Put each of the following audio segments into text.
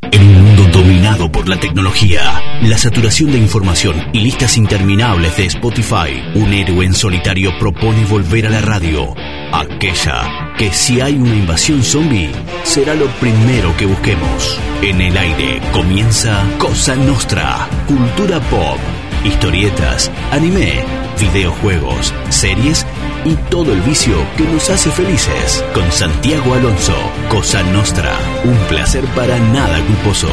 En un mundo dominado por la tecnología, la saturación de información y listas interminables de Spotify, un héroe en solitario propone volver a la radio, aquella que si hay una invasión zombie, será lo primero que busquemos. En el aire comienza Cosa Nostra, cultura pop, historietas, anime, videojuegos, series y todo el vicio que nos hace felices. Con Santiago Alonso, Cosa Nostra, un placer para nada culposo.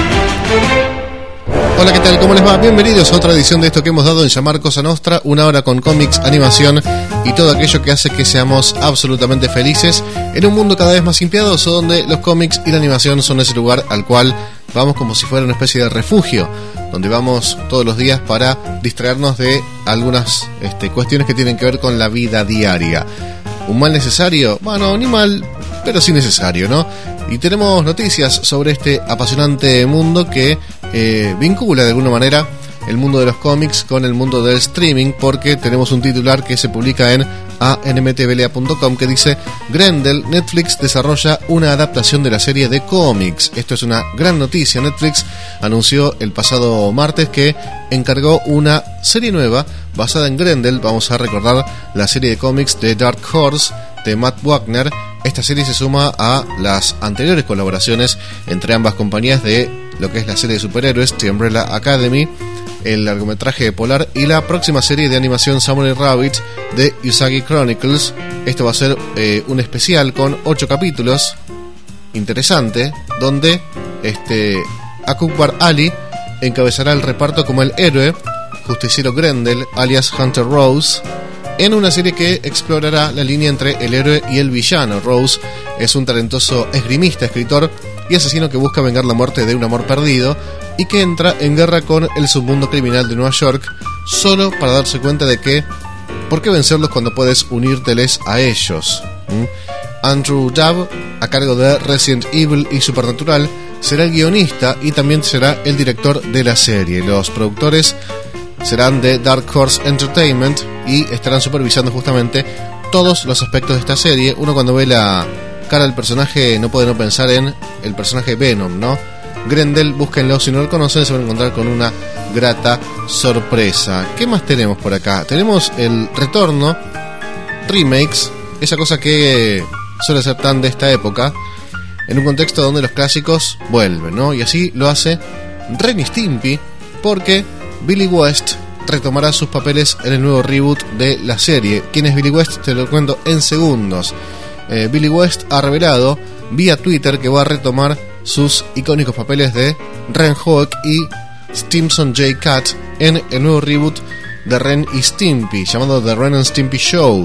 Hola, ¿qué tal? ¿Cómo les va? Bienvenidos a otra edición de esto que hemos dado en llamar Cosa Nostra, una hora con cómics, animación y todo aquello que hace que seamos absolutamente felices en un mundo cada vez más impiadoso, donde los cómics y la animación son ese lugar al cual vamos como si fuera una especie de refugio, donde vamos todos los días para distraernos de algunas cuestiones que tienen que ver con la vida diaria. ¿Un mal necesario? Bueno, ni mal, pero sí necesario, ¿no? Y tenemos noticias sobre este apasionante mundo que vincula de alguna manera el mundo de los cómics con el mundo del streaming, porque tenemos un titular que se publica en anmtvla.com que dice: Grendel, Netflix desarrolla una adaptación de la serie de cómics. Esto es una gran noticia. Netflix anunció el pasado martes que encargó una serie nueva basada en Grendel. Vamos a recordar la serie de cómics de Dark Horse de Matt Wagner. Esta serie se suma a las anteriores colaboraciones entre ambas compañías de lo que es la serie de superhéroes The Umbrella Academy, el largometraje Polar y la próxima serie de animación Samurai Rabbit de Usagi Chronicles. Esto va a ser un especial con 8 capítulos, interesante, donde Akbar Ali encabezará el reparto como el héroe justiciero Grendel, alias Hunter Rose, en una serie que explorará la línea entre el héroe y el villano. Rose es un talentoso esgrimista, escritor y asesino que busca vengar la muerte de un amor perdido y que entra en guerra con el submundo criminal de Nueva York solo para darse cuenta de que ¿por qué vencerlos cuando puedes unírteles a ellos? Andrew Dabb, a cargo de Resident Evil y Supernatural, será el guionista y también será el director de la serie. Los productores serán de Dark Horse Entertainment y estarán supervisando justamente todos los aspectos de esta serie. Uno, cuando ve la cara del personaje, no puede no pensar en el personaje Venom, ¿no? Grendel, búsquenlo si no lo conocen, se van a encontrar con una grata sorpresa. ¿Qué más tenemos por acá? Tenemos el retorno, remakes, esa cosa que suele ser tan de esta época, en un contexto donde los clásicos vuelven, ¿no? Y así lo hace Ren y Stimpy, porque Billy West retomará sus papeles en el nuevo reboot de la serie. ¿Quién es Billy West? Te lo cuento en segundos. Billy West ha revelado vía Twitter que va a retomar sus icónicos papeles de Ren Hoek y Stimson J. Cat en el nuevo reboot de Ren y Stimpy, llamado The Ren and Stimpy Show.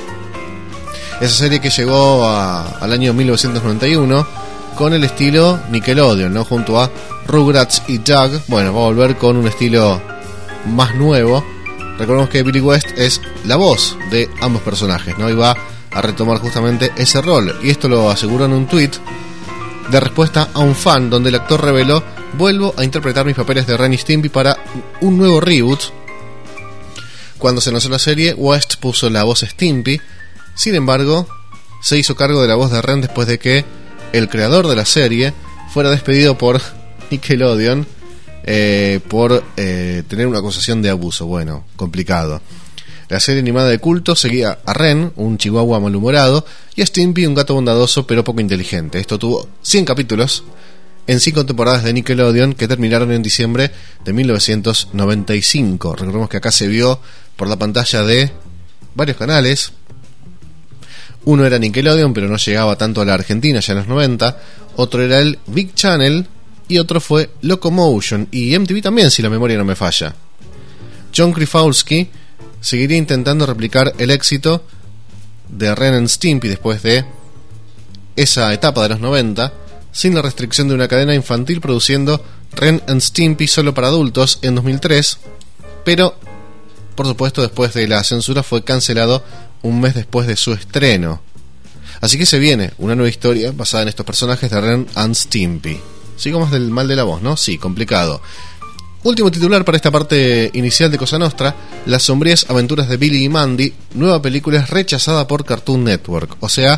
Esa serie que llegó al año 1991 con el estilo Nickelodeon, ¿no? Junto a Rugrats y Doug. Bueno, va a volver con un estilo más nuevo. Recordemos que Billy West es la voz de ambos personajes, ¿no? Y va a retomar justamente ese rol. Y esto lo aseguró en un tweet de respuesta a un fan, donde el actor reveló: vuelvo a interpretar mis papeles de Ren y Stimpy para un nuevo reboot. Cuando se lanzó la serie, West puso la voz Stimpy. Sin embargo, se hizo cargo de la voz de Ren después de que el creador de la serie fuera despedido por Nickelodeon por tener una acusación de abuso. Bueno, complicado. La serie animada de culto seguía a Ren, un chihuahua malhumorado, y a Stimpy, un gato bondadoso pero poco inteligente. Esto tuvo 100 capítulos en 5 temporadas de Nickelodeon que terminaron en diciembre de 1995. Recordemos que acá se vio por la pantalla de varios canales. Uno era Nickelodeon, pero no llegaba tanto a la Argentina ya en los 90. Otro era el Big Channel y otro fue Locomotion y MTV también, si la memoria no me falla. John Krifowski seguiría intentando replicar el éxito de Ren and Stimpy después de esa etapa de los 90, sin la restricción de una cadena infantil, produciendo Ren and Stimpy solo para adultos en 2003, pero por supuesto después de la censura fue cancelado un mes después de su estreno. Así que se viene una nueva historia basada en estos personajes de Ren and Stimpy. Sigo más del mal de la voz, ¿no? Sí, complicado. Último titular para esta parte inicial de Cosa Nostra: Las sombrías aventuras de Billy y Mandy, nueva película es rechazada por Cartoon Network. O sea,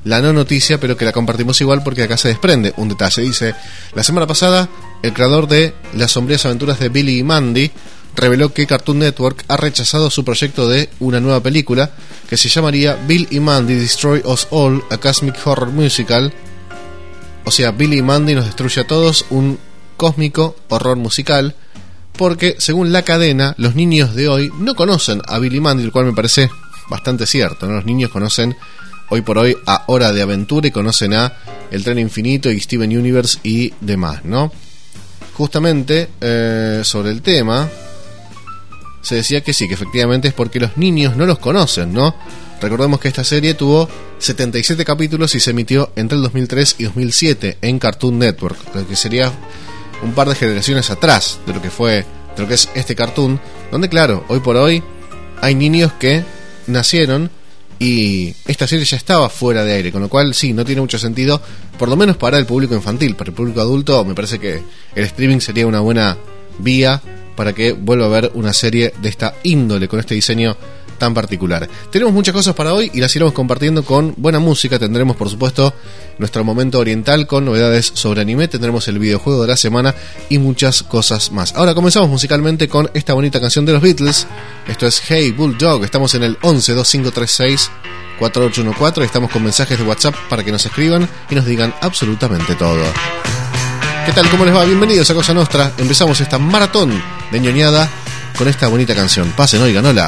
la no noticia, pero que la compartimos igual porque acá se desprende un detalle. Dice: la semana pasada, el creador de Las sombrías aventuras de Billy y Mandy reveló que Cartoon Network ha rechazado su proyecto de una nueva película que se llamaría Bill y Mandy Destroy Us All, a Cosmic Horror Musical. O sea, Billy y Mandy nos destruye a todos, un cósmico horror musical, porque según la cadena, los niños de hoy no conocen a Billy y Mandy, lo cual me parece bastante cierto, ¿no? Los niños conocen hoy por hoy a Hora de Aventura y conocen a El Tren Infinito y Steven Universe y demás, ¿no? Justamente sobre el tema se decía que sí, que efectivamente es porque los niños no los conocen, ¿no? Recordemos que esta serie tuvo 77 capítulos y se emitió entre el 2003 y 2007 en Cartoon Network, lo que sería un par de generaciones atrás de lo que es este cartoon, donde claro, hoy por hoy hay niños que nacieron y esta serie ya estaba fuera de aire, con lo cual sí, no tiene mucho sentido, por lo menos para el público infantil. Para el público adulto me parece que el streaming sería una buena vía para que vuelva a ver una serie de esta índole, con este diseño tan particular. Tenemos muchas cosas para hoy y las iremos compartiendo con buena música. Tendremos, por supuesto, nuestro momento oriental con novedades sobre anime, tendremos el videojuego de la semana y muchas cosas más. Ahora comenzamos musicalmente con esta bonita canción de los Beatles. Esto es Hey Bulldog. Estamos en el 11-2536-4814. Estamos con mensajes de WhatsApp para que nos escriban y nos digan absolutamente todo. ¿Qué tal? ¿Cómo les va? Bienvenidos a Cosa Nostra. Empezamos esta maratón de ñoñada con esta bonita canción. Pasen, oigan, hola.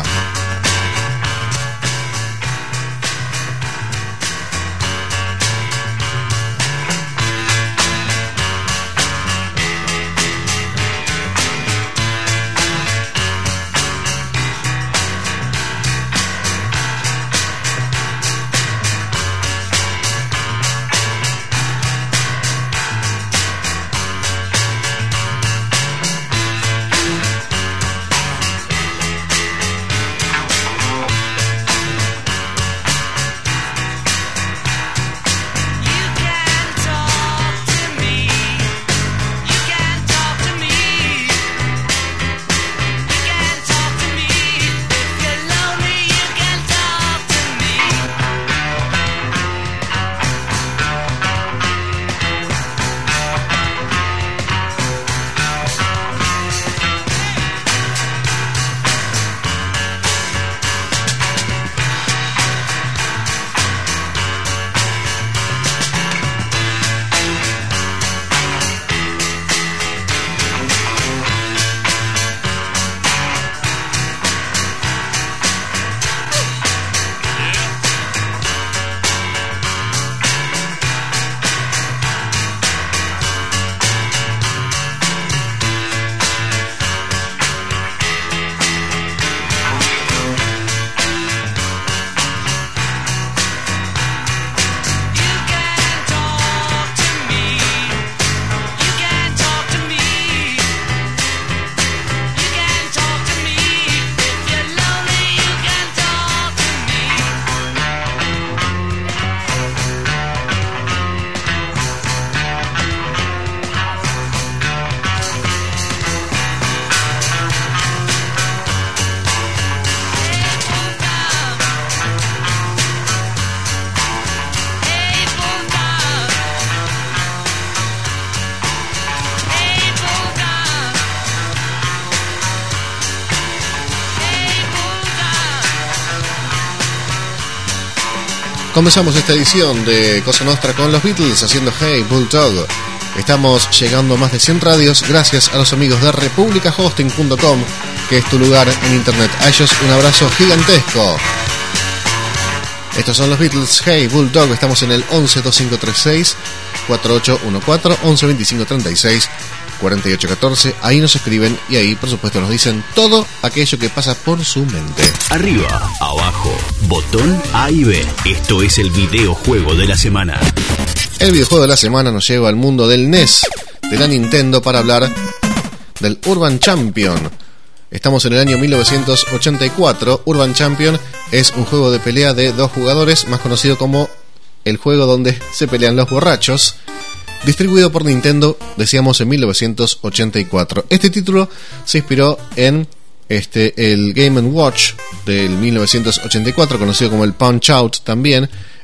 Comenzamos esta edición de Cosa Nostra con los Beatles haciendo Hey Bulldog. Estamos llegando a más de 100 radios gracias a los amigos de republicahosting.com, que es tu lugar en internet. A ellos un abrazo gigantesco. Estos son los Beatles, Hey Bulldog. Estamos en el 11-2536-4814, 11-2536-4814. Ahí nos escriben y ahí, por supuesto, nos dicen todo aquello que pasa por su mente. Arriba, abajo, botón A y B. Esto es el videojuego de la semana. El videojuego de la semana nos lleva al mundo del NES, de la Nintendo, para hablar del Urban Champion. Estamos en el año 1984. Urban Champion es un juego de pelea de 2 jugadores, más conocido como el juego donde se pelean los borrachos, distribuido por Nintendo, decíamos, en 1984. Este título se inspiró en el Game & Watch del 1984, conocido como el Punch-Out también,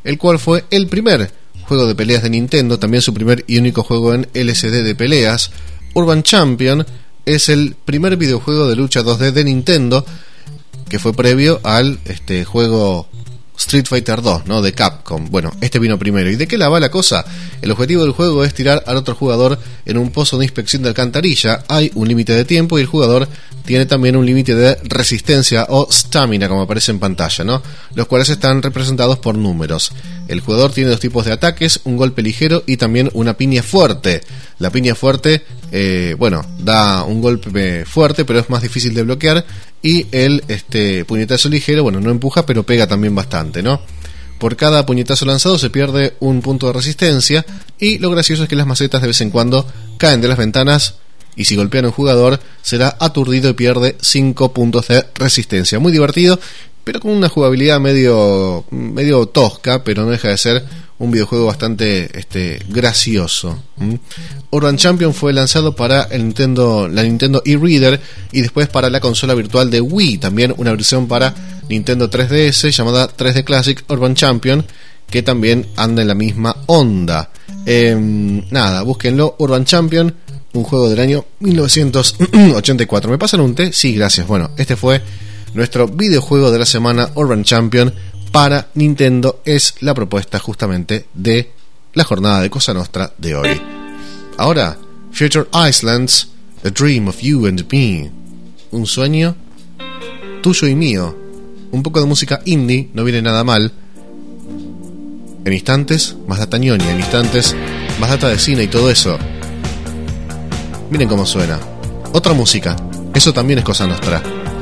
el cual fue el primer juego de peleas de Nintendo, también su primer y único juego en LCD de peleas. Urban Champion es el primer videojuego de lucha 2D de Nintendo, que fue previo al juego Street Fighter 2, ¿no? De Capcom. Bueno, este vino primero. ¿Y de qué la va la cosa? El objetivo del juego es tirar al otro jugador en un pozo de inspección de alcantarilla. Hay un límite de tiempo y el jugador tiene también un límite de resistencia o stamina, como aparece en pantalla, ¿no? Los cuales están representados por números. El jugador tiene dos tipos de ataques, un golpe ligero y también una piña fuerte. La piña fuerte, da un golpe fuerte, pero es más difícil de bloquear. Y el puñetazo ligero, no empuja, pero pega también bastante, ¿no? Por cada puñetazo lanzado se pierde un punto de resistencia. Y lo gracioso es que las macetas de vez en cuando caen de las ventanas, y si golpean a un jugador será aturdido y pierde 5 puntos de resistencia. Muy divertido, pero con una jugabilidad medio tosca, pero no deja de ser un videojuego bastante gracioso. Urban Champion fue lanzado para la Nintendo eReader y después para la consola virtual de Wii, también una versión para Nintendo 3DS llamada 3D Classic Urban Champion, que también anda en la misma onda. Búsquenlo, Urban Champion, un juego del año 1984. ¿Me pasan un té? Sí, gracias. Bueno, este fue nuestro videojuego de la semana, Urban Champion, para Nintendo. Es la propuesta justamente de la jornada de Cosa Nostra de hoy. Ahora, Future Islands, A Dream of You and Me. Un sueño tuyo y mío. Un poco de música indie, no viene nada mal. En instantes, más data ñoña. En instantes, más data de cine y todo eso. Miren cómo suena. Otra música. Eso también es Cosa Nostra.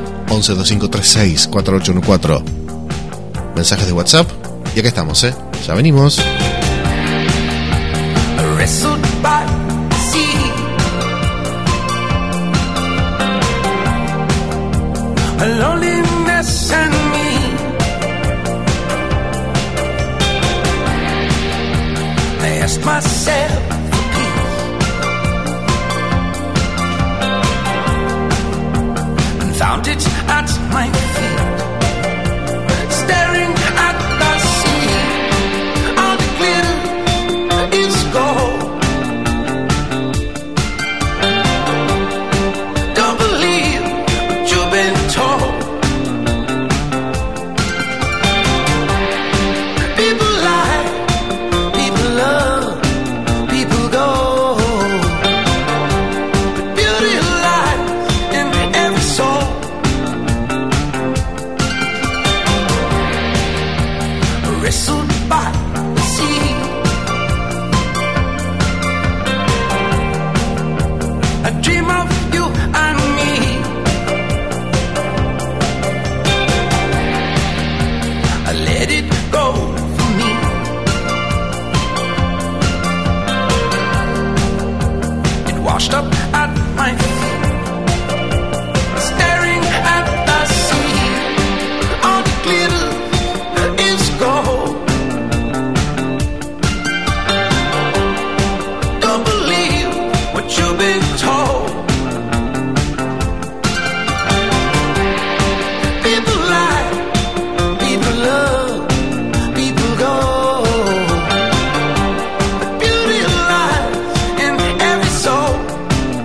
1125364814. Mensajes de WhatsApp. Y acá estamos, ya venimos. Found it at my feet, staring at the sea. All the glitter is gold. Don't believe what you've been told. People lie, people love, people go. But beauty lies in every soul. Wrestled by the sea, a dream of you and me. I let it go for me. It washed up at my feet, staring at the sea. All the glitter is gold. Don't believe what you've been told. People lie, people love, people go. But beauty lies in every soul.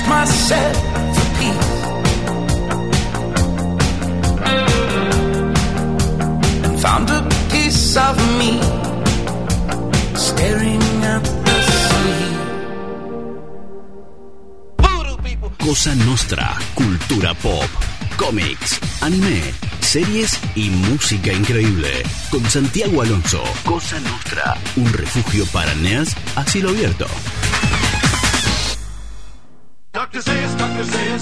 myself for peace and found a piece of me staring at the sea. Cosa Nostra, cultura pop, cómics, anime, series y música increíble. Con Santiago Alonso. Cosa Nostra, un refugio para nerds a cielo abierto. Dr. Zayas, Dr. Zayas,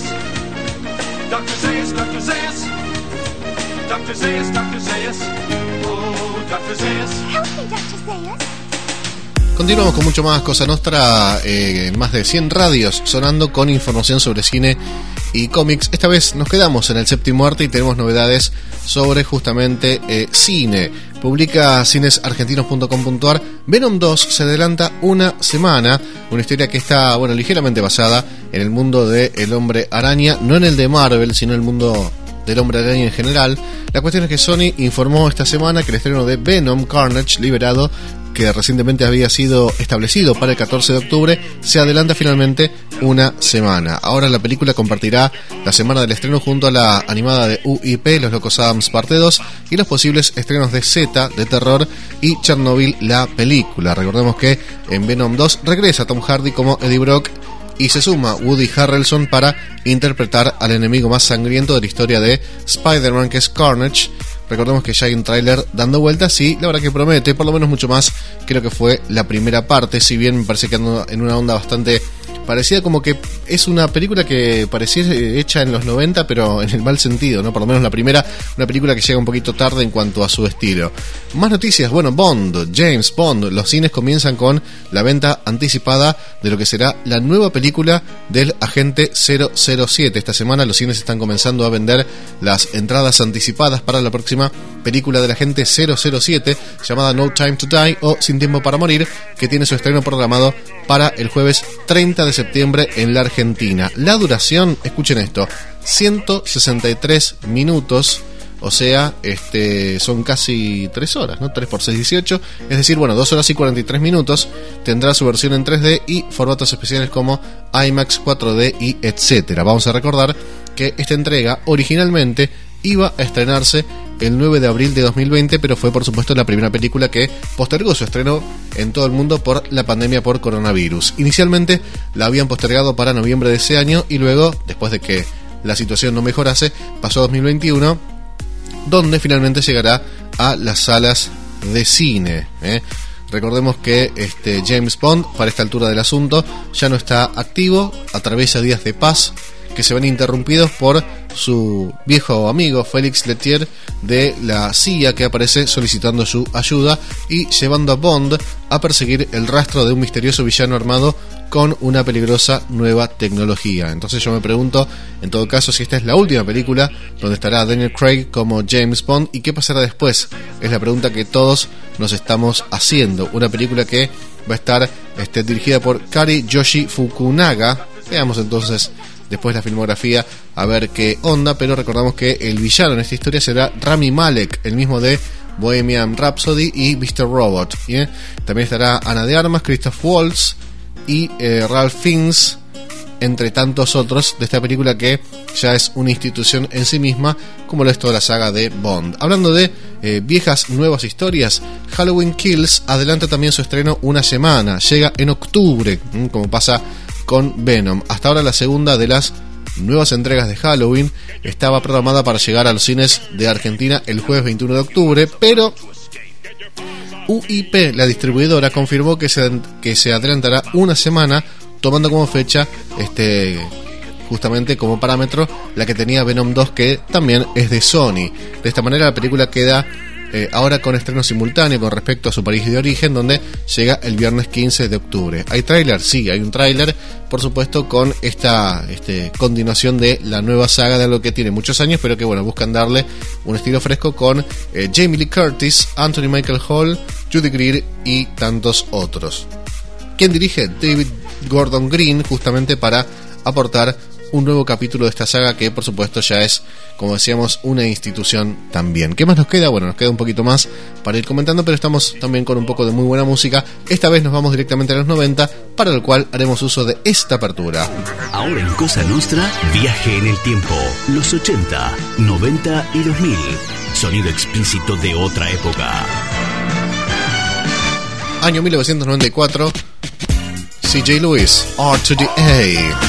Dr. Zayas, Dr. Zayas, Dr. Zayas, Dr. Zayas, oh, Dr. Zayas. Help me, Dr. Zayas. Continuamos con mucho más Cosa Nostra, más de 100 radios sonando con información sobre cine y cómics. Esta vez nos quedamos en el séptimo arte y tenemos novedades sobre justamente cine. Publica cinesargentinos.com.ar. Venom 2 se adelanta una semana, una historia que está, bueno, ligeramente basada en el mundo de El Hombre Araña, no en el de Marvel, sino en el mundo del Hombre Araña en general. La cuestión es que Sony informó esta semana que el estreno de Venom Carnage Liberado, que recientemente había sido establecido para el 14 de octubre, se adelanta finalmente una semana. Ahora la película compartirá la semana del estreno junto a la animada de UIP, Los Locos Adams parte 2, y los posibles estrenos de Z, de terror, y Chernobyl, la película. Recordemos que en Venom 2 regresa Tom Hardy como Eddie Brock y se suma Woody Harrelson para interpretar al enemigo más sangriento de la historia de Spider-Man, que es Carnage. Recordemos que ya hay un tráiler dando vueltas y la verdad que promete, por lo menos mucho más que lo que fue la primera parte, si bien me parece que anda en una onda bastante parecida, como que es una película que parecía hecha en los 90, pero en el mal sentido, ¿no? Por lo menos la primera, una película que llega un poquito tarde en cuanto a su estilo. Más noticias, bueno, Bond, James Bond, los cines comienzan con la venta anticipada de lo que será la nueva película del agente 007. Esta semana los cines están comenzando a vender las entradas anticipadas para la próxima película del agente 007, llamada No Time to Die o Sin Tiempo para Morir, que tiene su estreno programado para el jueves 30 de septiembre en la Argentina. La duración, escuchen esto, 163 minutos, o sea, son casi 3 horas, ¿no? 3 por 6, 18, es decir, bueno, 2 horas y 43 minutos. Tendrá su versión en 3D y formatos especiales como IMAX, 4D y etcétera. Vamos a recordar que esta entrega originalmente iba a estrenarse el 9 de abril de 2020, pero fue por supuesto la primera película que postergó su estreno en todo el mundo por la pandemia por coronavirus. Inicialmente la habían postergado para noviembre de ese año y luego, después de que la situación no mejorase, pasó a 2021, donde finalmente llegará a las salas de cine. Recordemos que James Bond, para esta altura del asunto, ya no está activo, atraviesa días de paz que se ven interrumpidos por su viejo amigo Félix Letier de la CIA, que aparece solicitando su ayuda y llevando a Bond a perseguir el rastro de un misterioso villano armado con una peligrosa nueva tecnología. Entonces yo me pregunto, en todo caso, si esta es la última película donde estará Daniel Craig como James Bond y qué pasará después. Es la pregunta que todos nos estamos haciendo. Una película que va a estar dirigida por Kari Yoshi Fukunaga. Veamos entonces después la filmografía a ver qué onda, pero recordamos que el villano en esta historia será Rami Malek, el mismo de Bohemian Rhapsody y Mr. Robot. También estará Ana de Armas, Christoph Waltz y Ralph Fiennes, entre tantos otros de esta película que ya es una institución en sí misma, como lo es toda la saga de Bond. Hablando de viejas nuevas historias, Halloween Kills adelanta también su estreno una semana, llega en octubre, como pasa con Venom. Hasta ahora la segunda de las nuevas entregas de Halloween estaba programada para llegar a los cines de Argentina el jueves 21 de octubre, pero UIP, la distribuidora, confirmó que se adelantará una semana, tomando como fecha justamente como parámetro la que tenía Venom 2, que también es de Sony. De esta manera la película queda ahora con estreno simultáneo con respecto a su país de origen, donde llega el viernes 15 de octubre. ¿Hay tráiler? Sí, hay un tráiler, por supuesto, con esta continuación de la nueva saga de algo que tiene muchos años, pero que bueno, buscan darle un estilo fresco con Jamie Lee Curtis, Anthony Michael Hall, Judy Greer y tantos otros. ¿Quién dirige? David Gordon Green, justamente para aportar un nuevo capítulo de esta saga que por supuesto ya es, como decíamos, una institución también. ¿Qué más nos queda? Bueno, nos queda un poquito más para ir comentando, pero estamos también con un poco de muy buena música. Esta vez nos vamos directamente a los 90, para el cual haremos uso de esta apertura. Ahora en Cosa Nostra, viaje en el tiempo, los 80, 90 y 2000. Sonido explícito de otra época. Año 1994, CJ Lewis, R to the A.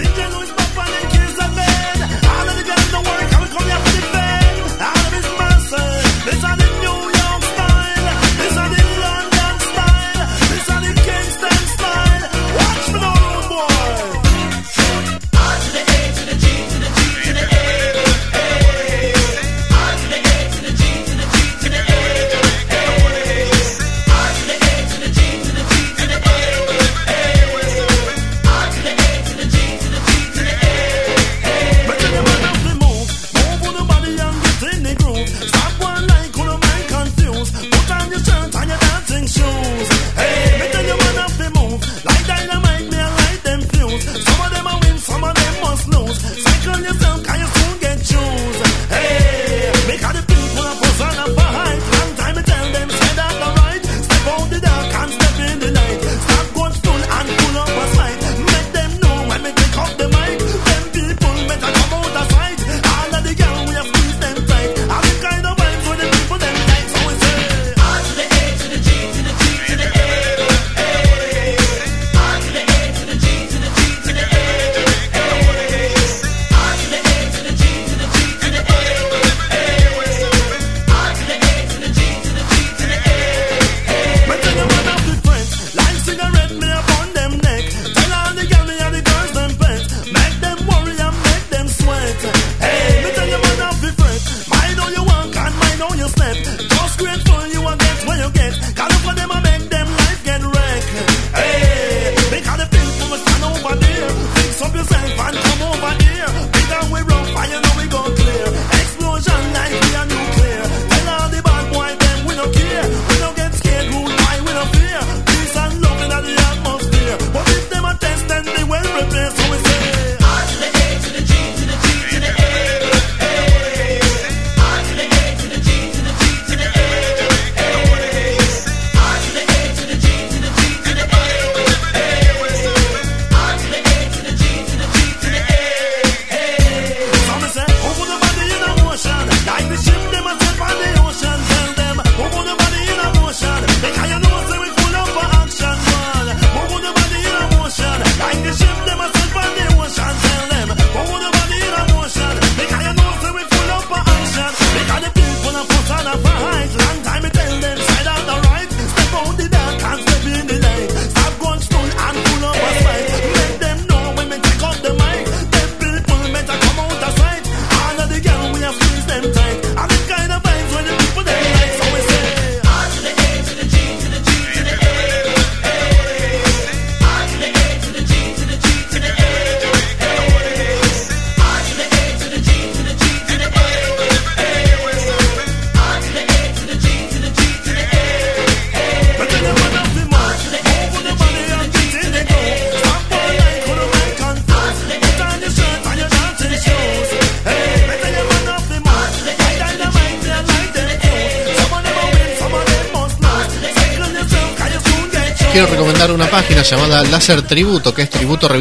Quiero recomendar una página llamada Láser Tributo, que es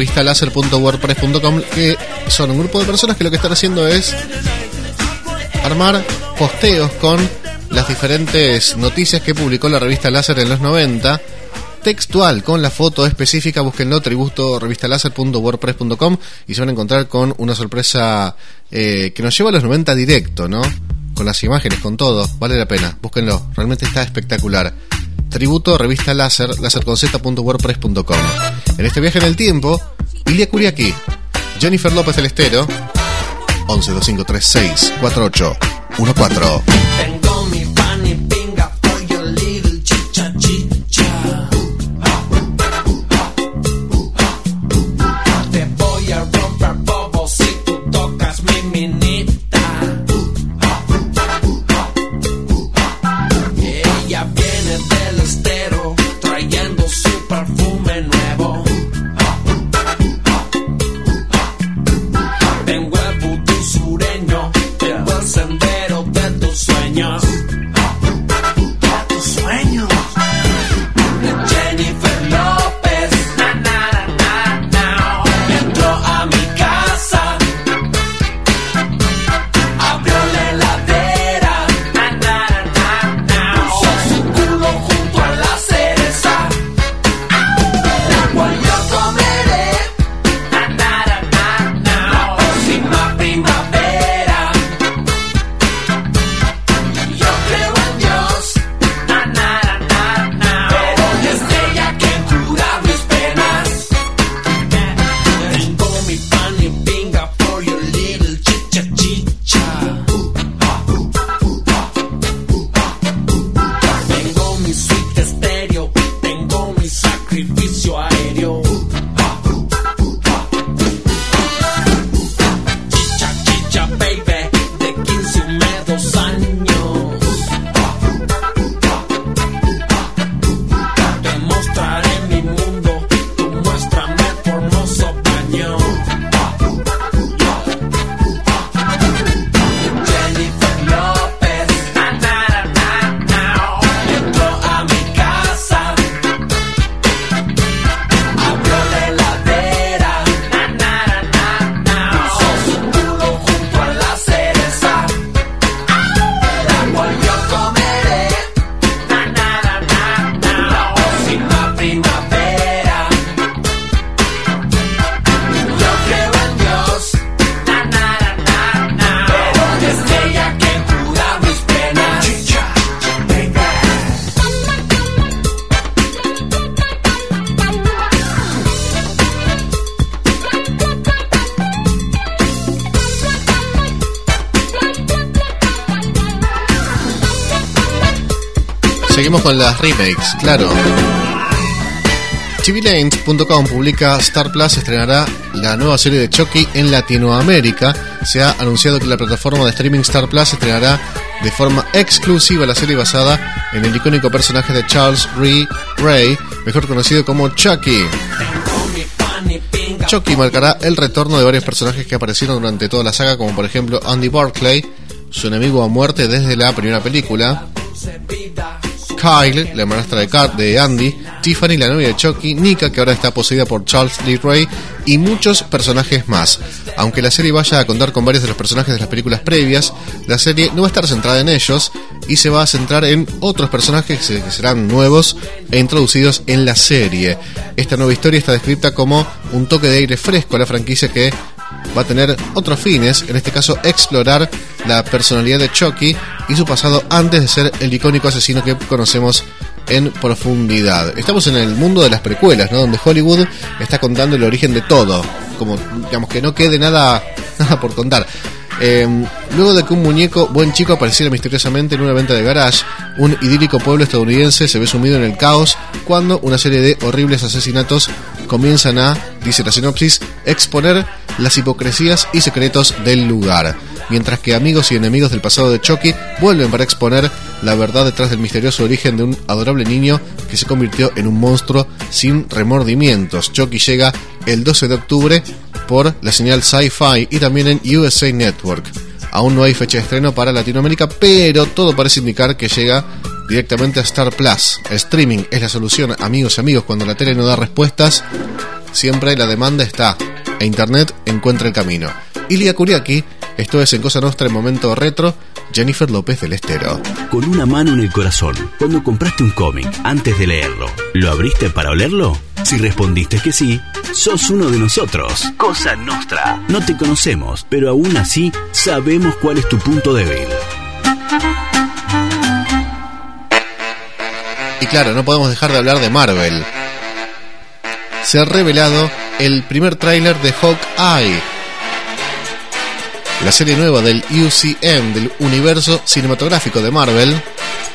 tributorevistaláser.wordpress.com, que son un grupo de personas que lo que están haciendo es armar posteos con las diferentes noticias que publicó la revista Láser en los 90, textual, con la foto específica. Búsquenlo, tributorevistaláser.wordpress.com, y se van a encontrar con una sorpresa que nos lleva a los 90 directo, ¿no? Con las imágenes, con todo, vale la pena, búsquenlo, realmente está espectacular. Tributo Revista Láser, láserconz.wordpress.com. En este viaje en el tiempo, Ilia Kuriaki, Jennifer López del Estero, 1125364814. Tengo mi pan y pinga for your little chicha chicha. Te voy a romper bobo si tú tocas mi minita. Ella viene del Estero trayendo su perfume nuevo. Seguimos con las remakes, claro. TVLanes.com publica Star Plus estrenará la nueva serie de Chucky en Latinoamérica. Se ha anunciado que la plataforma de streaming Star Plus estrenará de forma exclusiva la serie basada en el icónico personaje de Charles Ray, mejor conocido como Chucky. Chucky marcará el retorno de varios personajes que aparecieron durante toda la saga, como por ejemplo Andy Barclay, su enemigo a muerte desde la primera película, Kyle, la hermanastra de Andy, Tiffany, la novia de Chucky, Nika, que ahora está poseída por Charles Lee Ray, y muchos personajes más. Aunque la serie vaya a contar con varios de los personajes de las películas previas, la serie no va a estar centrada en ellos y se va a centrar en otros personajes que serán nuevos e introducidos en la serie. Esta nueva historia está descrita como un toque de aire fresco a la franquicia que va a tener otros fines, en este caso explorar la personalidad de Chucky y su pasado antes de ser el icónico asesino que conocemos en profundidad. Estamos en el mundo de las precuelas, ¿no? Donde Hollywood está contando el origen de todo, como digamos que no quede nada por contar. Luego de que un muñeco buen chico apareciera misteriosamente en una venta de garage, un idílico pueblo estadounidense se ve sumido en el caos cuando una serie de horribles asesinatos comienzan a, dice la sinopsis, exponer las hipocresías y secretos del lugar, mientras que amigos y enemigos del pasado de Chucky vuelven para exponer la verdad detrás del misterioso origen de un adorable niño que se convirtió en un monstruo sin remordimientos. Chucky llega el 12 de octubre por la señal Sci-Fi y también en USA Network. Aún no hay fecha de estreno para Latinoamérica, pero todo parece indicar que llega directamente a Star Plus. El streaming es la solución, amigos y amigos. Cuando la tele no da respuestas, siempre la demanda está, e Internet encuentra el camino. Ilia Kuriaki, esto es En Cosa Nostra, en Momento Retro, Jennifer López del Estero. Con una mano en el corazón, cuando compraste un cómic antes de leerlo, ¿lo abriste para olerlo? Si respondiste que sí, sos uno de nosotros. Cosa Nostra. No te conocemos, pero aún así sabemos cuál es tu punto débil. Y claro, no podemos dejar de hablar de Marvel. Se ha revelado el primer tráiler de Hawkeye, la serie nueva del UCM, del universo cinematográfico de Marvel.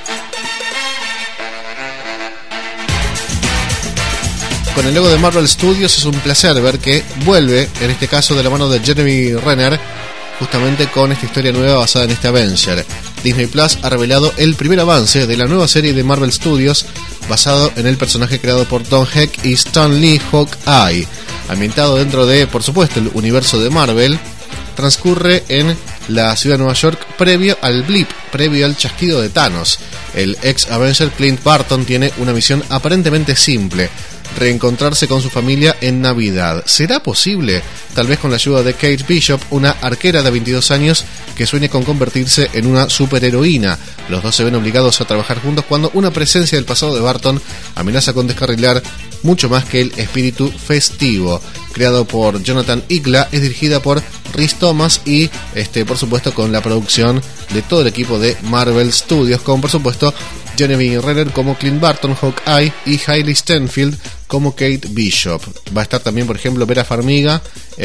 Con el logo de Marvel Studios es un placer ver que vuelve, en este caso de la mano de Jeremy Renner, justamente con esta historia nueva basada en este Avenger. Disney Plus ha revelado el primer avance de la nueva serie de Marvel Studios basado en el personaje creado por Tom Heck y Stan Lee, Hawkeye. Ambientado dentro de, por supuesto, el universo de Marvel, transcurre en la ciudad de Nueva York previo al blip, previo al chasquido de Thanos. El ex Avenger Clint Barton tiene una misión aparentemente simple: reencontrarse con su familia en Navidad. ¿Será posible? Tal vez con la ayuda de Kate Bishop, una arquera de 22 años que sueña con convertirse en una superheroína. Los dos se ven obligados a trabajar juntos cuando una presencia del pasado de Barton amenaza con descarrilar mucho más que el espíritu festivo. Creado por Jonathan Ikla, es dirigida por Rhys Thomas y por supuesto con la producción de todo el equipo de Marvel Studios, con por supuesto Jeremy Renner como Clint Barton, Hawkeye, y Hailey Steinfeld como Kate Bishop. Va a estar también, por ejemplo, Vera Farmiga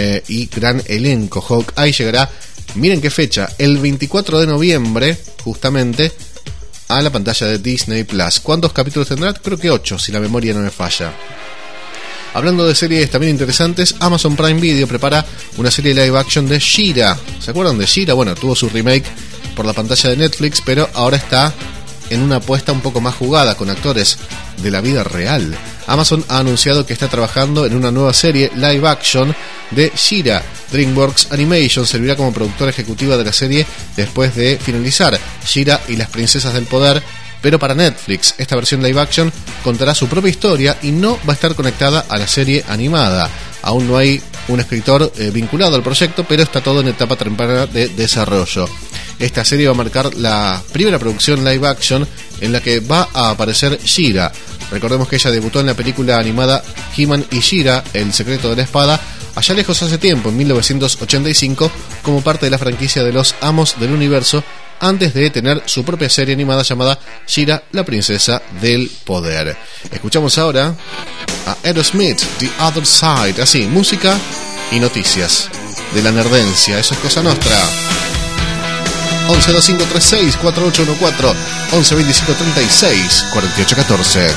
y gran elenco. Hawkeye llegará, miren qué fecha, el 24 de noviembre, justamente, a la pantalla de Disney Plus. ¿Cuántos capítulos tendrá? Creo que 8, si la memoria no me falla. Hablando de series también interesantes, Amazon Prime Video prepara una serie live action de She-Ra. ¿Se acuerdan de She-Ra? Bueno, tuvo su remake por la pantalla de Netflix, pero ahora está en una apuesta un poco más jugada con actores de la vida real. Amazon ha anunciado que está trabajando en una nueva serie live action de She-Ra. DreamWorks Animation servirá como productora ejecutiva de la serie después de finalizar She-Ra y las Princesas del Poder, pero para Netflix. Esta versión live action contará su propia historia y no va a estar conectada a la serie animada. Aún no hay un escritor vinculado al proyecto, pero está todo en etapa temprana de desarrollo. Esta serie va a marcar la primera producción live action en la que va a aparecer She-Ra. Recordemos que ella debutó en la película animada He-Man y She-Ra, El secreto de la espada, allá lejos hace tiempo, en 1985, como parte de la franquicia de los Amos del Universo, antes de tener su propia serie animada llamada She-Ra, la princesa del poder. Escuchamos ahora a Aerosmith, The Other Side, así, música y noticias de la nerdencia. Eso es Cosa Nostra. 1125364814, 1125364814.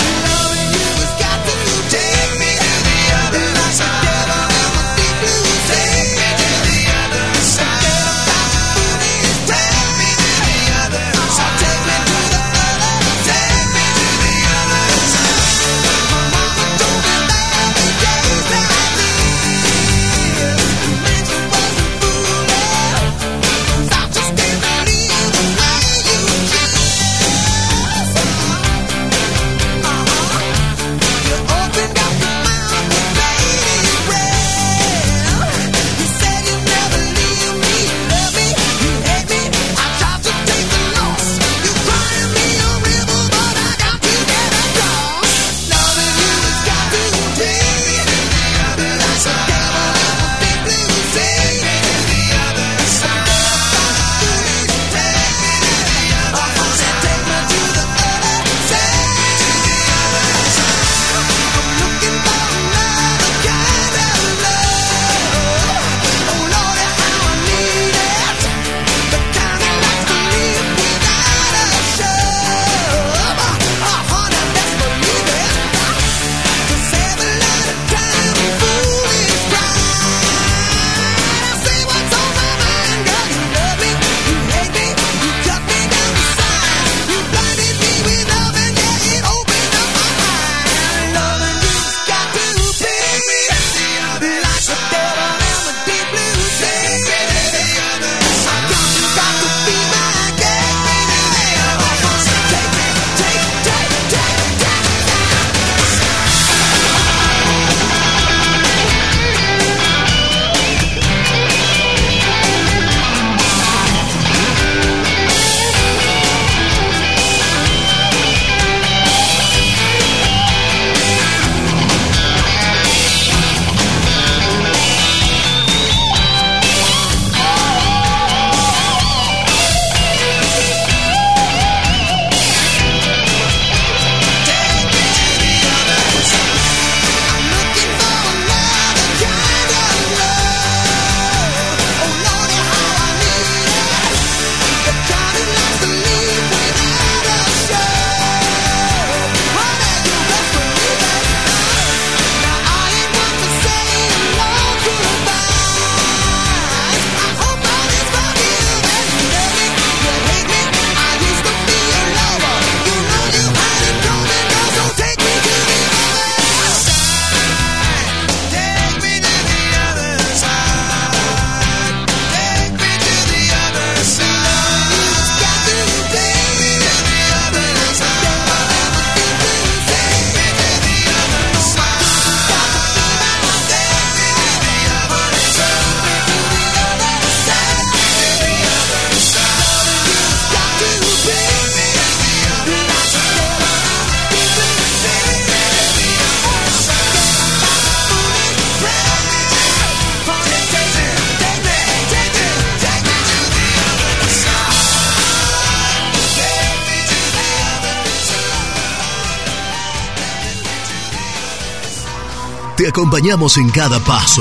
Te acompañamos en cada paso.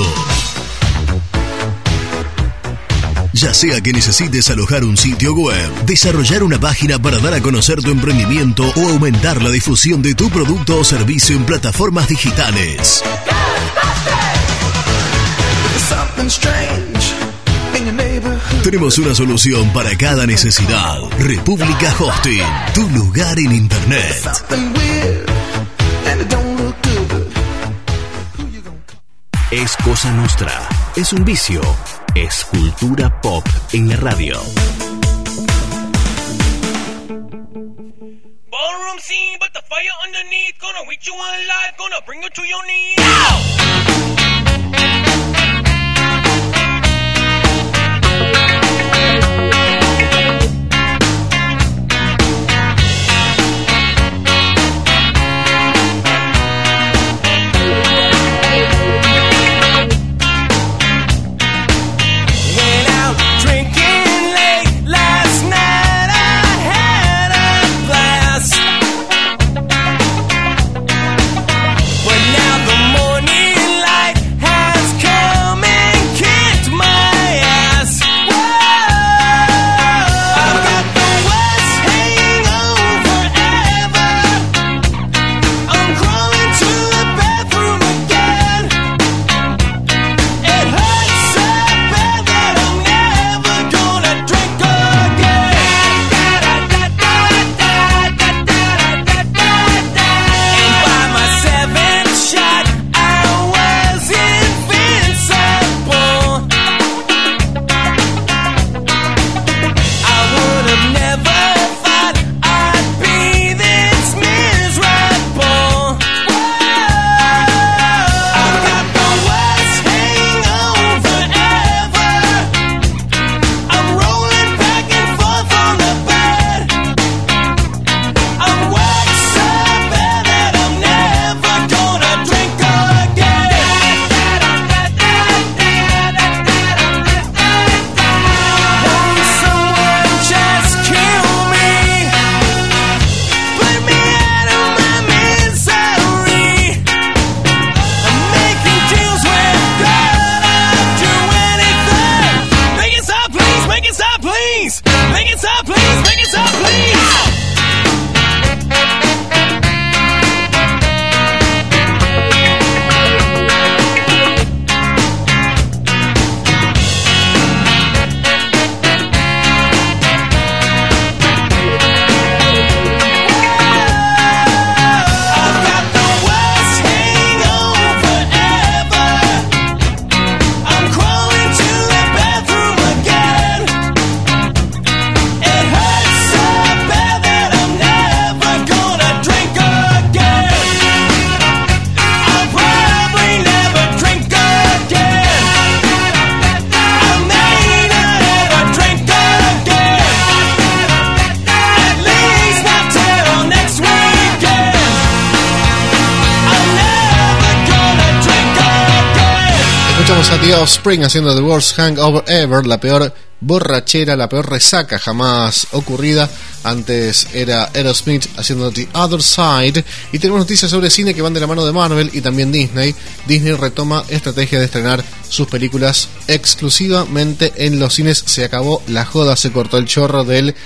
Ya sea que necesites alojar un sitio web, desarrollar una página para dar a conocer tu emprendimiento o aumentar la difusión de tu producto o servicio en plataformas digitales. Tenemos una solución para cada necesidad. República Hosting, tu lugar en Internet. Es cosa nostra, es un vicio, es cultura pop en la radio. Ballroom scene, but the fire underneath gonna wake you alive, gonna bring you to your knees. Ow! But now the morning Tenemos a The Offspring haciendo The Worst Hangover Ever, la peor borrachera, la peor resaca jamás ocurrida. Antes era Aerosmith haciendo The Other Side. Y tenemos noticias sobre cine que van de la mano de Marvel y también Disney. Disney retoma estrategia de estrenar sus películas exclusivamente en los cines. Se acabó la joda, se cortó el chorro del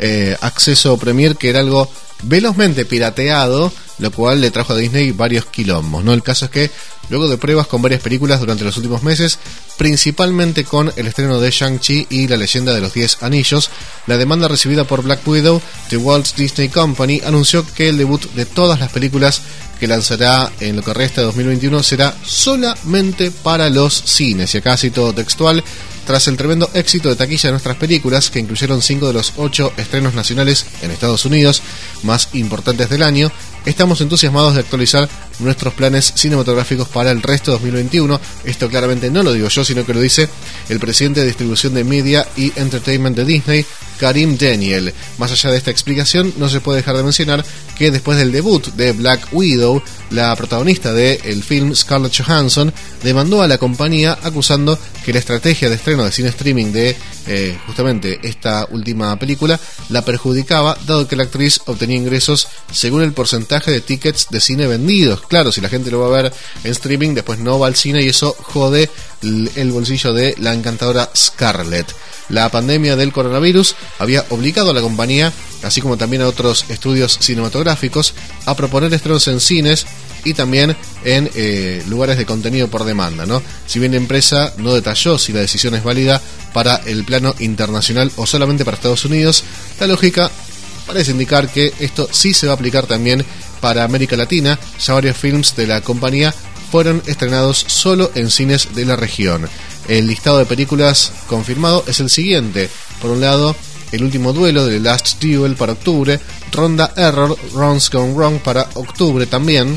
acceso Premier, que era algo velozmente pirateado, lo cual le trajo a Disney varios quilombos, ¿no? El caso es que luego de pruebas con varias películas durante los últimos meses, principalmente con el estreno de Shang-Chi y La Leyenda de los 10 Anillos, la demanda recibida por Black Widow, The Walt Disney Company anunció que el debut de todas las películas que lanzará en lo que resta de 2021 será solamente para los cines. Y acá cito textual: tras el tremendo éxito de taquilla de nuestras películas, que incluyeron 5 de los 8 estrenos nacionales en Estados Unidos más importantes del año, estamos entusiasmados de actualizar nuestros planes cinematográficos para el resto de 2021. Esto claramente no lo digo yo, sino que lo dice el presidente de distribución de Media y Entertainment de Disney, Karim Daniel. Más allá de esta explicación, no se puede dejar de mencionar que después del debut de Black Widow, la protagonista del film, Scarlett Johansson, demandó a la compañía acusando que la estrategia de estreno de cine streaming de justamente esta última película la perjudicaba, dado que la actriz obtenía ingresos según el porcentaje de tickets de cine vendidos. Claro, si la gente lo va a ver en streaming, después no va al cine y eso jode el bolsillo de la encantadora Scarlett. La pandemia del coronavirus había obligado a la compañía, así como también a otros estudios cinematográficos, a proponer estrenos en cines y también en lugares de contenido por demanda, ¿no? Si bien la empresa no detalló si la decisión es válida para el plano internacional o solamente para Estados Unidos, la lógica parece indicar que esto sí se va a aplicar también para América Latina. Ya varios films de la compañía fueron estrenados solo en cines de la región. El listado de películas confirmado es el siguiente: por un lado, El último duelo de The Last Duel para octubre, Ronda Error, Runs Gone Wrong para octubre también,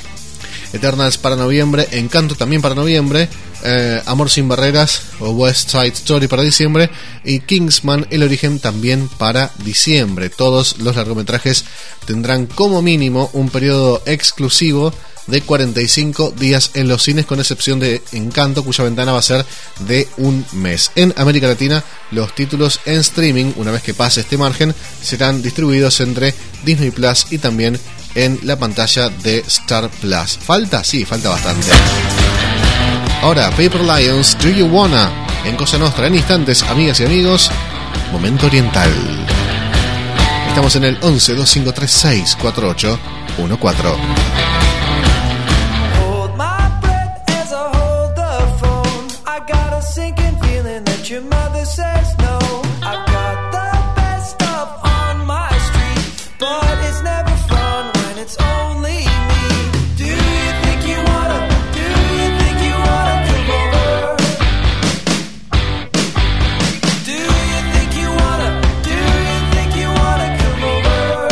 Eternals para noviembre, Encanto también para noviembre, Amor sin barreras o West Side Story para diciembre y Kingsman: El origen también para diciembre. Todos los largometrajes tendrán como mínimo un periodo exclusivo de 45 días en los cines, con excepción de Encanto, cuya ventana va a ser de un mes. En América Latina, los títulos en streaming, una vez que pase este margen, serán distribuidos entre Disney Plus y también en la pantalla de Star Plus. ¿Falta? Sí, falta bastante. Ahora, Paper Lions, Do You Wanna, en Cosa Nostra. En instantes, amigas y amigos, Momento Oriental. Estamos en el 11 2536 4814. Your mother says no. I've got the best stuff on my street, but it's never fun when it's only me. Do you think you wanna? Do you think you wanna come over? Do you think you wanna? Do you think you wanna come over?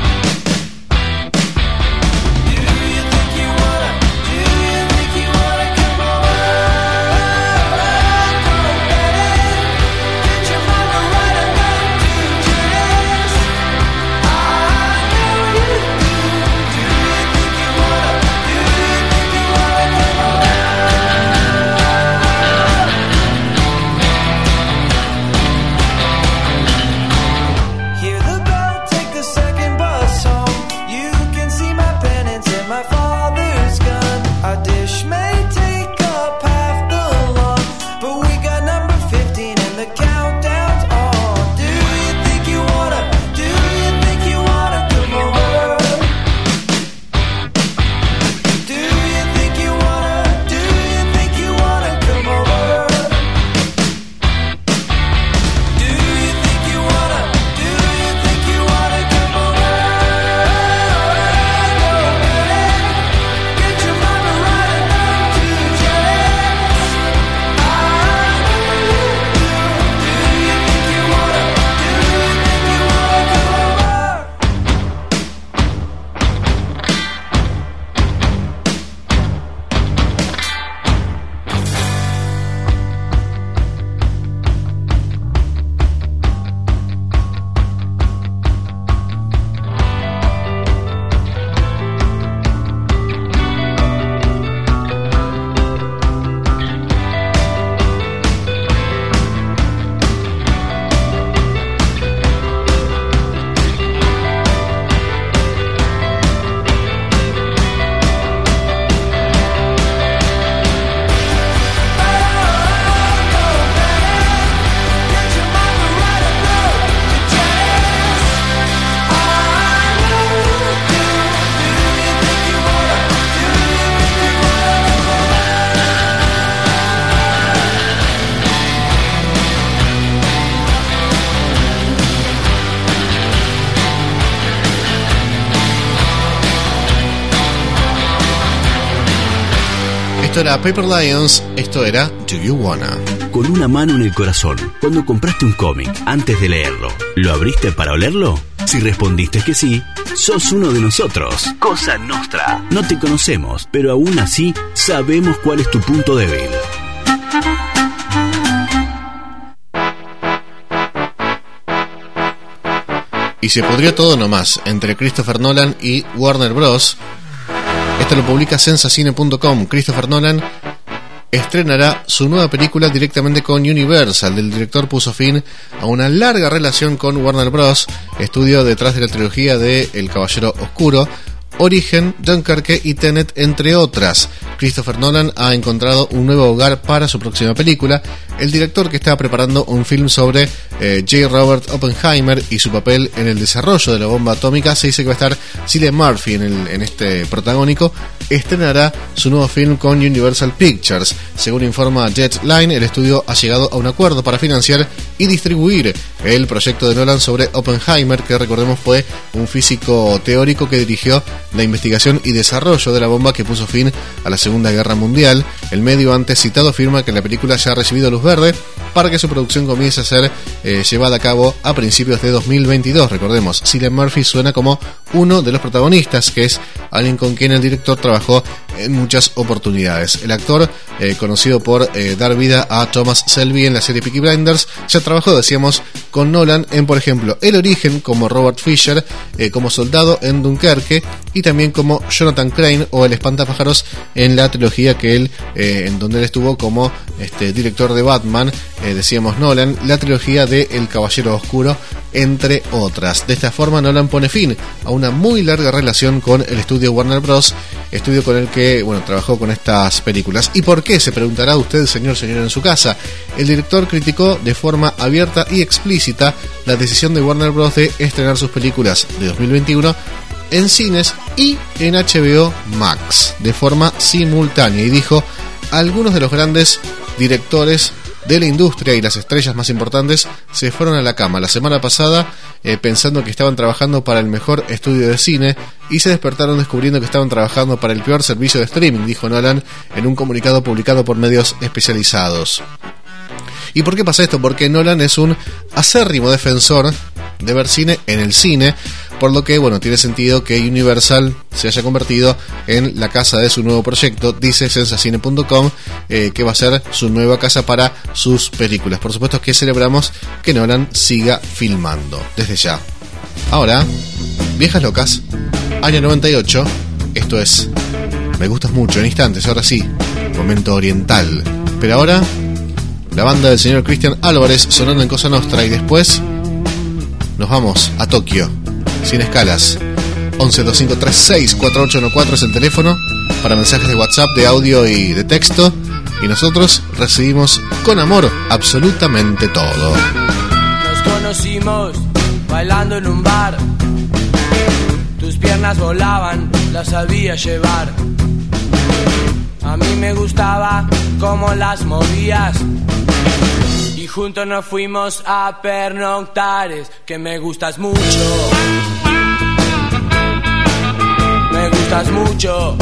Do you think you wanna? Do you think you wanna come over? Get your mother right Esto era Paper Lions, esto era Do You Wanna. Con una mano en el corazón, cuando compraste un cómic antes de leerlo, ¿lo abriste para olerlo? Si respondiste que sí, sos uno de nosotros. Cosa Nostra. No te conocemos, pero aún así sabemos cuál es tu punto débil. Y se pudrió todo nomás entre Christopher Nolan y Warner Bros. Esto lo publica Sensacine.com. Christopher Nolan estrenará su nueva película directamente con Universal. El director puso fin a una larga relación con Warner Bros., estudio detrás de la trilogía de El Caballero Oscuro, Origen, Dunkerque y Tenet, entre otras. Christopher Nolan ha encontrado un nuevo hogar para su próxima película. El director, que estaba preparando un film sobre J. Robert Oppenheimer y su papel en el desarrollo de la bomba atómica, se dice que va a estar Cillian Murphy en este protagónico, estrenará su nuevo film con Universal Pictures. Según informa Jetline, el estudio ha llegado a un acuerdo para financiar y distribuir el proyecto de Nolan sobre Oppenheimer, que recordemos fue un físico teórico que dirigió la investigación y desarrollo de la bomba que puso fin a la Segunda Guerra Mundial. El medio antes citado afirma que la película ya ha recibido luz verde para que su producción comience a ser llevada a cabo a principios de 2022. Recordemos, Cillian Murphy suena como uno de los protagonistas, que es alguien con quien el director trabajó en muchas oportunidades. El actor, conocido por dar vida a Thomas Shelby en la serie Peaky Blinders, ya trabajó, decíamos, con Nolan en, por ejemplo, El Origen, como Robert Fisher, como soldado en Dunkerque, y también como Jonathan Crane o El Espantapájaros en la trilogía que él, en donde él estuvo como director de Batman, decíamos Nolan, la trilogía de El Caballero Oscuro, entre otras. De esta forma, Nolan pone fin a una muy larga relación con el estudio Warner Bros., estudio con el que, trabajó con estas películas. ¿Y por qué? Se preguntará usted, señora en su casa. El director criticó de forma abierta y explícita la decisión de Warner Bros. De estrenar sus películas de 2021 en cines y en HBO Max de forma simultánea, y dijo: algunos de los grandes directores de la industria y las estrellas más importantes se fueron a la cama la semana pasada pensando que estaban trabajando para el mejor estudio de cine, y se despertaron descubriendo que estaban trabajando para el peor servicio de streaming, dijo Nolan en un comunicado publicado por medios especializados. ¿Y por qué pasa esto? Porque Nolan es un acérrimo defensor de ver cine en el cine, por lo que, tiene sentido que Universal se haya convertido en la casa de su nuevo proyecto. Dice Sensacine.com que va a ser su nueva casa para sus películas. Por supuesto que celebramos que Nolan siga filmando desde ya. Ahora, Viejas Locas, año 98. Esto es Me Gustas Mucho, en instantes, ahora sí, momento oriental. Pero ahora, la banda del señor Cristian Álvarez sonando en Cosa Nostra, y después nos vamos a Tokio, sin escalas. 1125364814 es el teléfono para mensajes de WhatsApp, de audio y de texto, y nosotros recibimos con amor absolutamente todo. Nos conocimos bailando en un bar. Tus piernas volaban, las sabía llevar. A mí me gustaba cómo las movías, y juntos nos fuimos a pernoctar. Es que me gustas mucho. Me gustas mucho.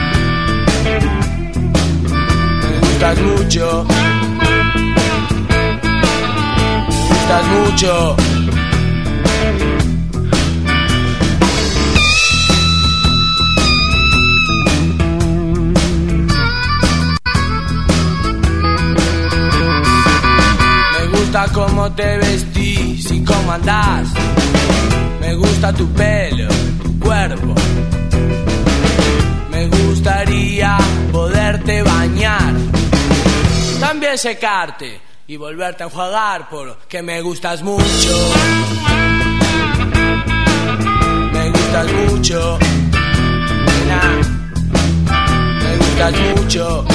Me gustas mucho. Me gustas mucho. Me gusta cómo te vestís y cómo andás. Me gusta tu pelo, tu cuerpo. Me gustaría poderte bañar, también secarte y volverte a enjuagar, porque me gustas mucho. Me gustas mucho, nena. Me gustas mucho.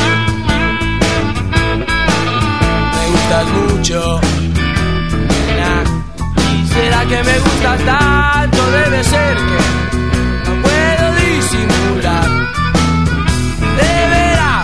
Me gustas mucho, nena. ¿Y será que me gustas tanto? Debe ser que no puedo disimular. De veras.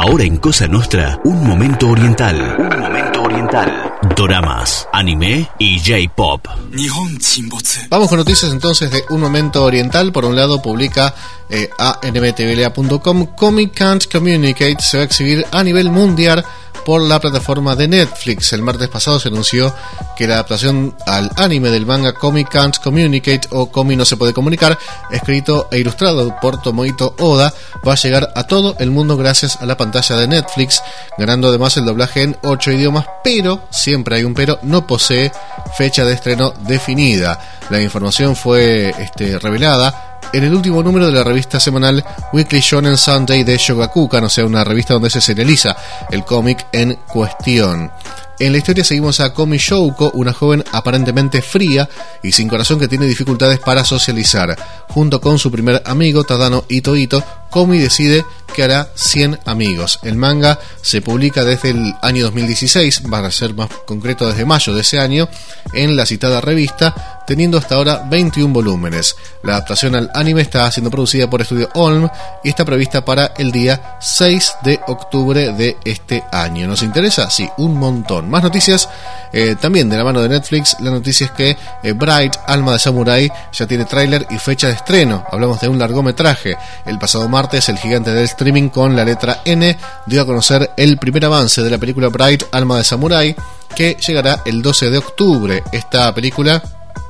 Ahora en Cosa Nostra, un momento oriental. Un momento oriental. Doramas, anime y J-pop. Vamos con noticias entonces de Un Momento Oriental. Por un lado publica anmtvla.com, Comic Can't Communicate se va a exhibir a nivel mundial por la plataforma de Netflix. El martes pasado se anunció que la adaptación al anime del manga Comic Can't Communicate, o Comi no se puede comunicar, escrito e ilustrado por Tomohito Oda, va a llegar a todo el mundo gracias a la pantalla de Netflix, ganando además el doblaje en 8 idiomas, pero, siempre hay un pero, no posee fecha de estreno definida. La información fue revelada en el último número de la revista semanal Weekly Shonen Sunday de Shogakukan, o sea, una revista donde se serializa el cómic en cuestión. En la historia seguimos a Komi Shouko, una joven aparentemente fría y sin corazón que tiene dificultades para socializar. Junto con su primer amigo, Tadano Ito, Komi decide que hará 100 amigos. El manga se publica desde el año 2016, para ser más concreto desde mayo de ese año, en la citada revista, teniendo hasta ahora 21 volúmenes. La adaptación al anime está siendo producida por Estudio Olm y está prevista para el día 6 de octubre de este año. ¿Nos interesa? Sí, un montón. Más noticias también de la mano de Netflix. La noticia es que Bright, Alma de Samurai, ya tiene tráiler y fecha de estreno. Hablamos de un largometraje. El pasado martes, el gigante del streaming con la letra N dio a conocer el primer avance de la película Bright, Alma de Samurai, que llegará el 12 de octubre. Esta película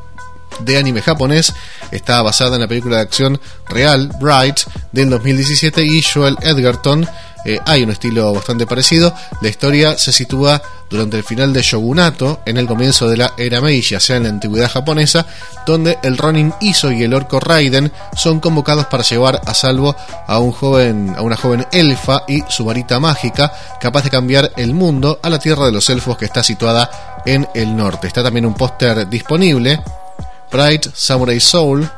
de anime japonés está basada en la película de acción real Bright del 2017 y Joel Edgerton. Hay un estilo bastante parecido. La historia se sitúa durante el final de Shogunato, en el comienzo de la era Meiji, ya sea en la antigüedad japonesa, donde el Ronin Iso y el orco Raiden son convocados para llevar a salvo a una joven elfa y su varita mágica, capaz de cambiar el mundo a la tierra de los elfos que está situada en el norte. Está también un póster disponible. Bright Samurai Soul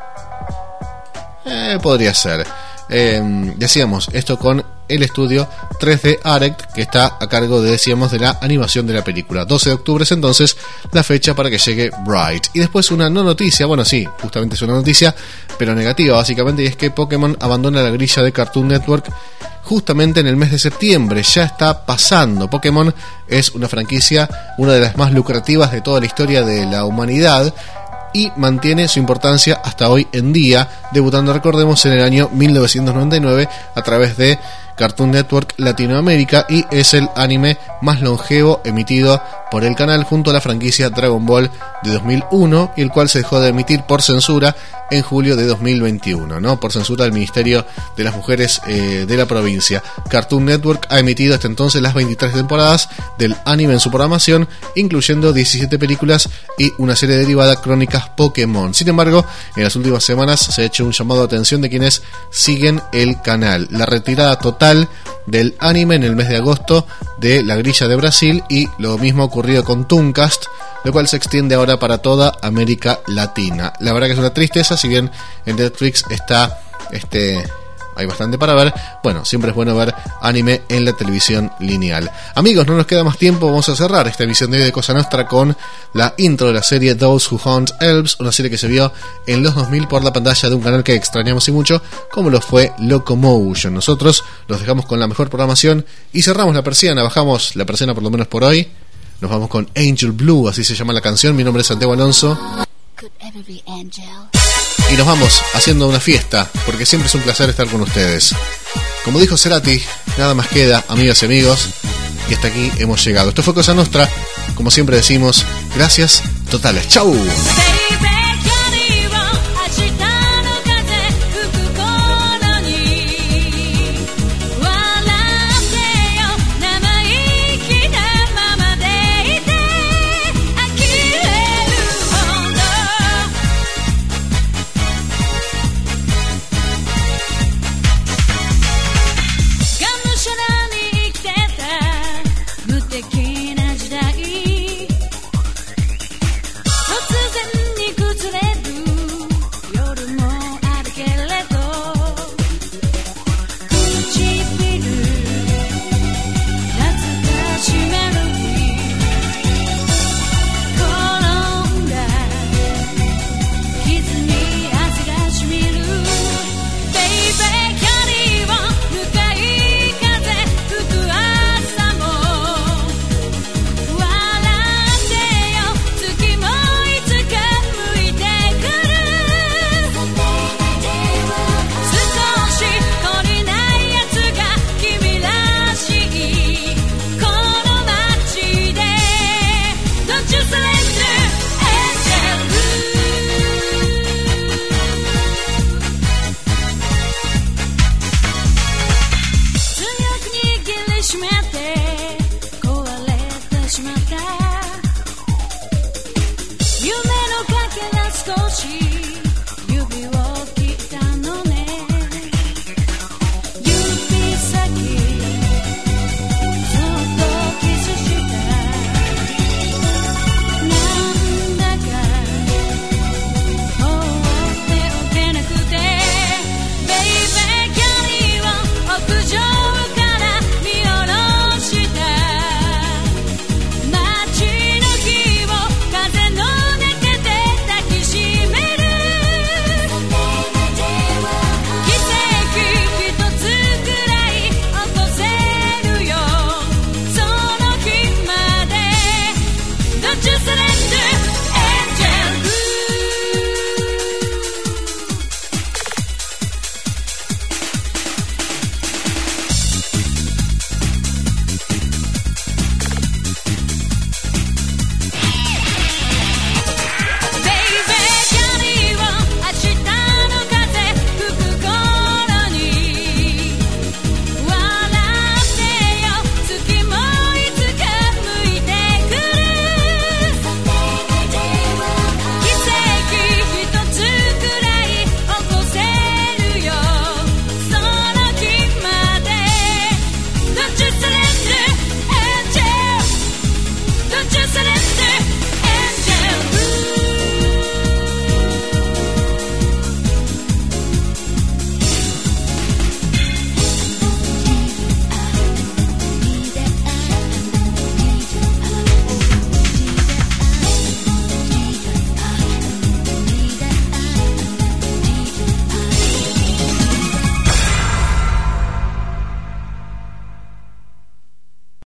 podría ser. Decíamos, esto con el estudio 3D Arect, que está a cargo de la animación de la película. 12 de octubre es entonces la fecha para que llegue Bright. Y después una no noticia, bueno sí, justamente es una noticia, pero negativa básicamente, y es que Pokémon abandona la grilla de Cartoon Network justamente en el mes de septiembre. Ya está pasando. Pokémon es una franquicia, una de las más lucrativas de toda la historia de la humanidad, y mantiene su importancia hasta hoy en día, debutando, recordemos, en el año 1999 a través de Cartoon Network Latinoamérica, y es el anime más longevo emitido por el canal, junto a la franquicia Dragon Ball de 2001, y el cual se dejó de emitir por censura en julio de 2021, ¿no? Por censura del Ministerio de las Mujeres de la provincia. Cartoon Network ha emitido hasta entonces las 23 temporadas del anime en su programación, incluyendo 17 películas y una serie derivada, Crónicas Pokémon. Sin embargo, en las últimas semanas se ha hecho un llamado de atención de quienes siguen el canal. La retirada total del anime en el mes de agosto de la grilla de Brasil, y lo mismo ha ocurrido con Tooncast, lo cual se extiende ahora para toda América Latina. La verdad que es una tristeza, si bien en Netflix está hay bastante para ver. Bueno, siempre es bueno ver anime en la televisión lineal. Amigos, no nos queda más tiempo, vamos a cerrar esta emisión de hoy de Cosa Nostra con la intro de la serie Those Who Hunt Elves, una serie que se vio en los 2000 por la pantalla de un canal que extrañamos y mucho, como lo fue Locomotion. Nosotros los dejamos con la mejor programación y cerramos la persiana, bajamos la persiana por lo menos por hoy. Nos vamos con Angel Blue, así se llama la canción. Mi nombre es Santiago Alonso. Y nos vamos haciendo una fiesta, porque siempre es un placer estar con ustedes. Como dijo Cerati, nada más queda, amigas y amigos, y hasta aquí hemos llegado. Esto fue Cosa Nostra, como siempre decimos, gracias totales. ¡Chau!